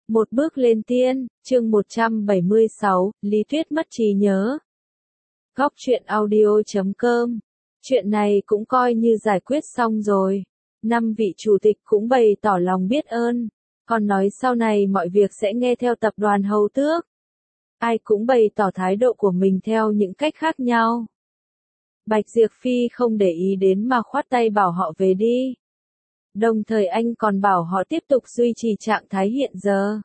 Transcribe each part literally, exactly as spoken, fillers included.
Một bước lên tiên, chương một trăm bảy mươi sáu, Lý Tuyết mất trí nhớ. Góc truyện audio chấm com. Chuyện này cũng coi như giải quyết xong rồi. Năm vị chủ tịch cũng bày tỏ lòng biết ơn, còn nói sau này mọi việc sẽ nghe theo tập đoàn Hầu Tước. Ai cũng bày tỏ thái độ của mình theo những cách khác nhau. Bạch Diệp Phi không để ý đến mà khoát tay bảo họ về đi. Đồng thời anh còn bảo họ tiếp tục duy trì trạng thái hiện giờ.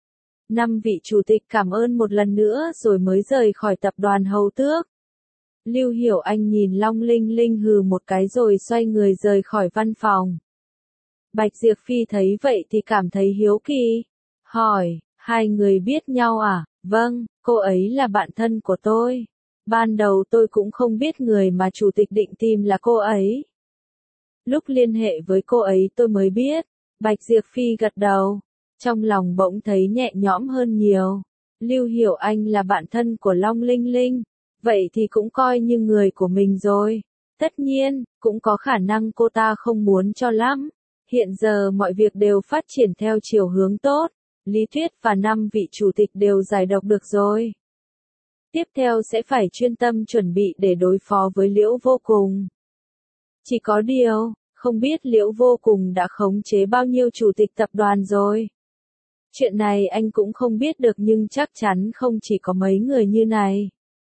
Năm vị chủ tịch cảm ơn một lần nữa rồi mới rời khỏi tập đoàn Hầu Tước. Lưu Hiểu Anh nhìn Long Linh Linh hừ một cái rồi xoay người rời khỏi văn phòng. Bạch Diệp Phi thấy vậy thì cảm thấy hiếu kỳ. Hỏi, hai người biết nhau à? Vâng, cô ấy là bạn thân của tôi. Ban đầu tôi cũng không biết người mà chủ tịch định tìm là cô ấy. Lúc liên hệ với cô ấy tôi mới biết. Bạch Diệp Phi gật đầu. Trong lòng bỗng thấy nhẹ nhõm hơn nhiều. Lưu Hiểu Anh là bạn thân của Long Linh Linh. Vậy thì cũng coi như người của mình rồi. Tất nhiên, cũng có khả năng cô ta không muốn cho lắm. Hiện giờ mọi việc đều phát triển theo chiều hướng tốt. Lý Tuyết và năm vị chủ tịch đều giải độc được rồi. Tiếp theo sẽ phải chuyên tâm chuẩn bị để đối phó với Liễu Vô Cùng. Chỉ có điều, không biết Liễu Vô Cùng đã khống chế bao nhiêu chủ tịch tập đoàn rồi. Chuyện này anh cũng không biết được nhưng chắc chắn không chỉ có mấy người như này.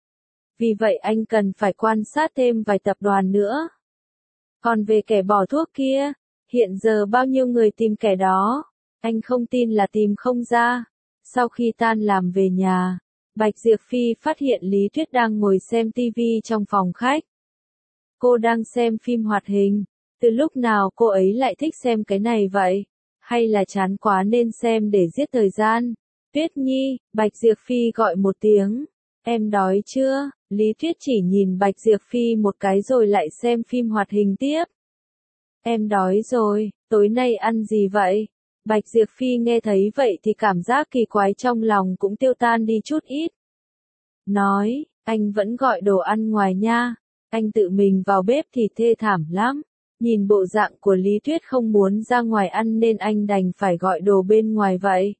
Vì vậy anh cần phải quan sát thêm vài tập đoàn nữa. Còn về kẻ bỏ thuốc kia, hiện giờ bao nhiêu người tìm kẻ đó, anh không tin là tìm không ra. Sau khi tan làm về nhà, Bạch Diệp Phi phát hiện Lý Tuyết đang ngồi xem tivi trong phòng khách. Cô đang xem phim hoạt hình, từ lúc nào cô ấy lại thích xem cái này vậy? Hay là chán quá nên xem để giết thời gian? Tuyết Nhi, Bạch Diệp Phi gọi một tiếng. Em đói chưa? Lý Tuyết chỉ nhìn Bạch Diệp Phi một cái rồi lại xem phim hoạt hình tiếp. Em đói rồi, tối nay ăn gì vậy? Bạch Diệp Phi nghe thấy vậy thì cảm giác kỳ quái trong lòng cũng tiêu tan đi chút ít. Nói, anh vẫn gọi đồ ăn ngoài nha. Anh tự mình vào bếp thì thê thảm lắm. Nhìn bộ dạng của Lý Tuyết không muốn ra ngoài ăn nên anh đành phải gọi đồ bên ngoài vậy.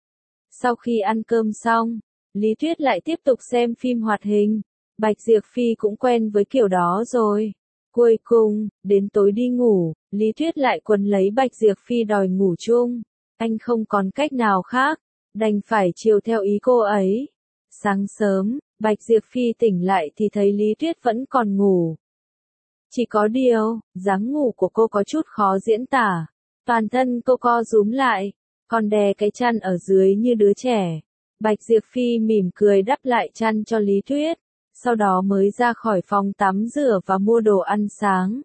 Sau khi ăn cơm xong, Lý Tuyết lại tiếp tục xem phim hoạt hình. Bạch Diệp Phi cũng quen với kiểu đó rồi. Cuối cùng, đến tối đi ngủ, Lý Tuyết lại quấn lấy Bạch Diệp Phi đòi ngủ chung. Anh không còn cách nào khác, đành phải chiều theo ý cô ấy. Sáng sớm, Bạch Diệp Phi tỉnh lại thì thấy Lý Tuyết vẫn còn ngủ. Chỉ có điều, dáng ngủ của cô có chút khó diễn tả. Toàn thân cô co rúm lại, còn đè cái chăn ở dưới như đứa trẻ. Bạch Diệp Phi mỉm cười đắp lại chăn cho Lý Tuyết, sau đó mới ra khỏi phòng tắm rửa và mua đồ ăn sáng.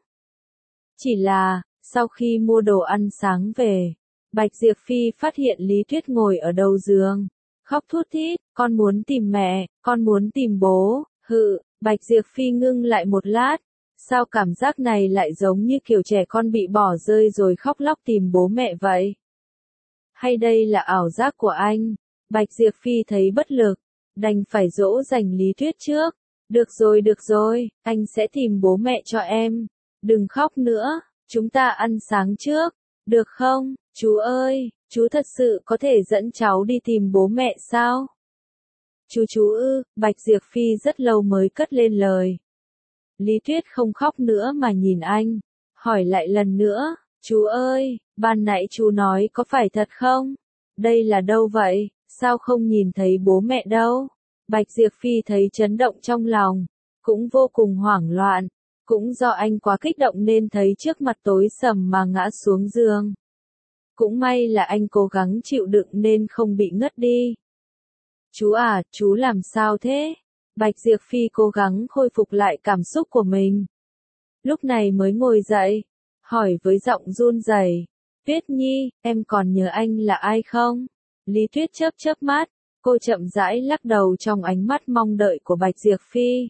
Chỉ là, sau khi mua đồ ăn sáng về, Bạch Diệp Phi phát hiện Lý Tuyết ngồi ở đầu giường, khóc thút thít, con muốn tìm mẹ, con muốn tìm bố, hự, Bạch Diệp Phi ngưng lại một lát, sao cảm giác này lại giống như kiểu trẻ con bị bỏ rơi rồi khóc lóc tìm bố mẹ vậy? Hay đây là ảo giác của anh? Bạch Diệp Phi thấy bất lực, đành phải dỗ dành Lý Tuyết trước. Được rồi được rồi, anh sẽ tìm bố mẹ cho em. Đừng khóc nữa, chúng ta ăn sáng trước, được không? Chú ơi, chú thật sự có thể dẫn cháu đi tìm bố mẹ sao? Chú chú ư, Bạch Diệp Phi rất lâu mới cất lên lời. Lý Tuyết không khóc nữa mà nhìn anh, hỏi lại lần nữa, chú ơi, ban nãy chú nói có phải thật không? Đây là đâu vậy, sao không nhìn thấy bố mẹ đâu? Bạch Diệp Phi thấy chấn động trong lòng, cũng vô cùng hoảng loạn, cũng do anh quá kích động nên thấy trước mặt tối sầm mà ngã xuống giường. Cũng may là anh cố gắng chịu đựng nên không bị ngất đi. Chú à, chú làm sao thế? Bạch Diệp Phi cố gắng khôi phục lại cảm xúc của mình. Lúc này mới ngồi dậy, hỏi với giọng run rẩy, Tuyết Nhi, em còn nhớ anh là ai không? Lý Tuyết chớp chớp mắt, cô chậm rãi lắc đầu trong ánh mắt mong đợi của Bạch Diệp Phi.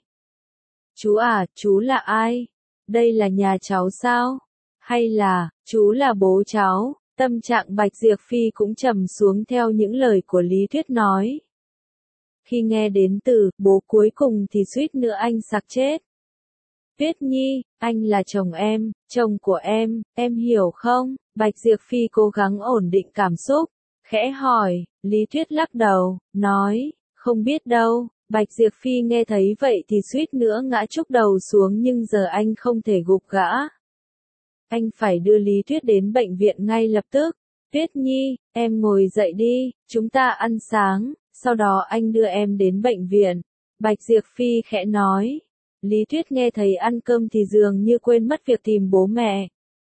Chú à, chú là ai? Đây là nhà cháu sao? Hay là, chú là bố cháu? Tâm trạng Bạch Diệp Phi cũng trầm xuống theo những lời của Lý Tuyết nói. Khi nghe đến từ bố cuối cùng thì suýt nữa anh sặc chết. Tuyết Nhi, anh là chồng em, chồng của em, em hiểu không? Bạch Diệp Phi cố gắng ổn định cảm xúc, Khẽ hỏi, Lý Tuyết lắc đầu, nói, không biết đâu. Bạch Diệp Phi nghe thấy vậy thì suýt nữa ngã trúc đầu xuống nhưng giờ anh không thể gục gã. Anh phải đưa Lý Tuyết đến bệnh viện ngay lập tức. Tuyết Nhi, em ngồi dậy đi, chúng ta ăn sáng, sau đó anh đưa em đến bệnh viện. Bạch Diệp Phi khẽ nói. Lý Tuyết nghe thấy ăn cơm thì dường như quên mất việc tìm bố mẹ.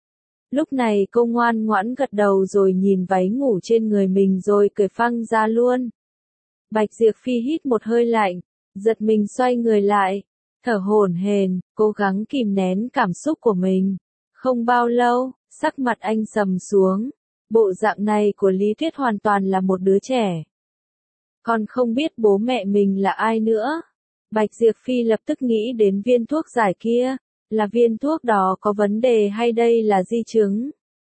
Lúc này cô ngoan ngoãn gật đầu rồi nhìn váy ngủ trên người mình rồi cởi phăng ra luôn. Bạch Diệp Phi hít một hơi lạnh, giật mình xoay người lại, thở hổn hển, cố gắng kìm nén cảm xúc của mình. Không bao lâu, sắc mặt anh sầm xuống. Bộ dạng này của Lý Tuyết hoàn toàn là một đứa trẻ. Còn không biết bố mẹ mình là ai nữa. Bạch Diệp Phi lập tức nghĩ đến viên thuốc giải kia. Là viên thuốc đó có vấn đề hay đây là di chứng?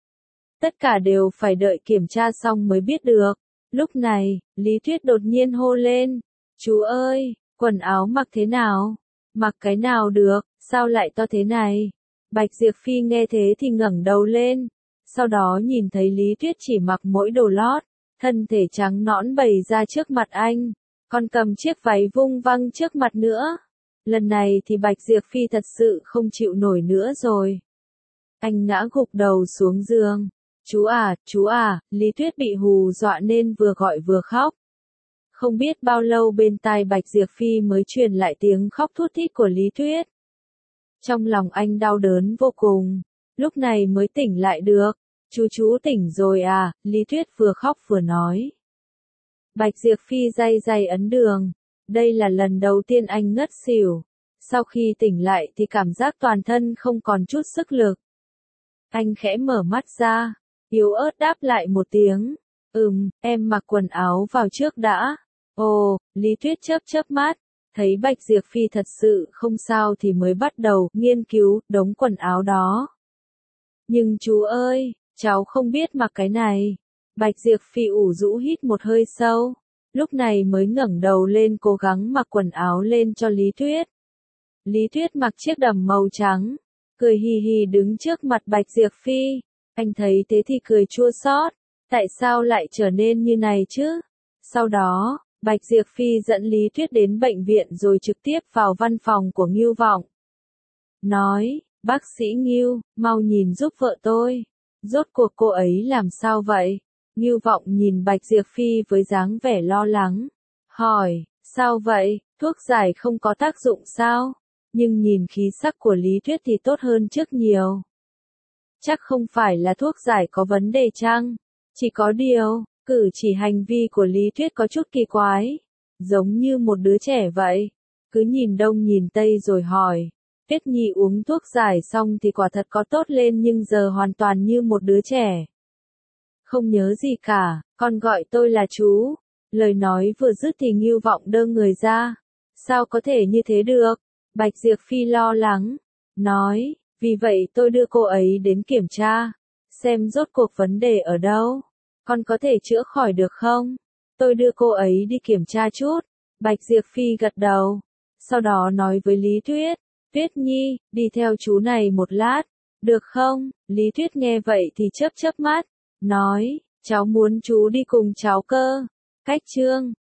Tất cả đều phải đợi kiểm tra xong mới biết được. Lúc này, Lý Tuyết đột nhiên hô lên. Chú ơi, quần áo mặc thế nào? Mặc cái nào được, sao lại to thế này? Bạch Diệp Phi nghe thế thì ngẩng đầu lên. Sau đó nhìn thấy Lý Tuyết chỉ mặc mỗi đồ lót, thân thể trắng nõn bày ra trước mặt anh, còn cầm chiếc váy vung văng trước mặt nữa. Lần này thì Bạch Diệp Phi thật sự không chịu nổi nữa rồi. Anh ngã gục đầu xuống giường. Chú à, chú à, Lý Tuyết bị hù dọa nên vừa gọi vừa khóc. Không biết bao lâu bên tai Bạch Diệp Phi mới truyền lại tiếng khóc thút thít của Lý Tuyết. Trong lòng anh đau đớn vô cùng, lúc này mới tỉnh lại được. Chú chú tỉnh rồi à, Lý Tuyết vừa khóc vừa nói. Bạch Diệp Phi day day ấn đường. Đây là lần đầu tiên anh ngất xỉu. Sau khi tỉnh lại thì cảm giác toàn thân không còn chút sức lực. Anh khẽ mở mắt ra, yếu ớt đáp lại một tiếng. Ừm, em mặc quần áo vào trước đã. Ồ, Lý Tuyết chớp chớp mắt, thấy Bạch Diệp Phi thật sự không sao thì mới bắt đầu nghiên cứu đống quần áo đó. Nhưng chú ơi, cháu không biết mặc cái này. Bạch Diệp Phi ủ rũ hít một hơi sâu, lúc này mới ngẩng đầu lên cố gắng mặc quần áo lên cho Lý Tuyết. Lý Tuyết mặc chiếc đầm màu trắng, cười hì hì đứng trước mặt Bạch Diệp Phi. Anh thấy thế thì cười chua xót, tại sao lại trở nên như này chứ? Sau đó, Bạch Diệp Phi dẫn Lý Tuyết đến bệnh viện rồi trực tiếp vào văn phòng của Ngưu Vọng. Nói, bác sĩ Ngưu, mau nhìn giúp vợ tôi. Rốt cuộc cô ấy làm sao vậy? Ngưu Vọng nhìn Bạch Diệp Phi với dáng vẻ lo lắng. Hỏi, sao vậy, thuốc giải không có tác dụng sao? Nhưng nhìn khí sắc của Lý Tuyết thì tốt hơn trước nhiều. Chắc không phải là thuốc giải có vấn đề chăng? Chỉ có điều, cử chỉ hành vi của Lý Tuyết có chút kỳ quái. Giống như một đứa trẻ vậy. Cứ nhìn đông nhìn tây rồi hỏi. Tuyết Nhi uống thuốc giải xong thì quả thật có tốt lên nhưng giờ hoàn toàn như một đứa trẻ. Không nhớ gì cả, con gọi tôi là chú. Lời nói vừa dứt thì Ngưu Vọng đơ người ra. Sao có thể như thế được? Bạch Diệp Phi lo lắng. Nói, vì vậy tôi đưa cô ấy đến kiểm tra. Xem rốt cuộc vấn đề ở đâu. Con có thể chữa khỏi được không? Tôi đưa cô ấy đi kiểm tra chút. Bạch Diệp Phi gật đầu. Sau đó nói với Lý Tuyết. Tuyết Nhi, đi theo chú này một lát. Được không? Lý Tuyết nghe vậy thì chớp chớp mắt. Nói, cháu muốn chú đi cùng cháu cơ. Cách chương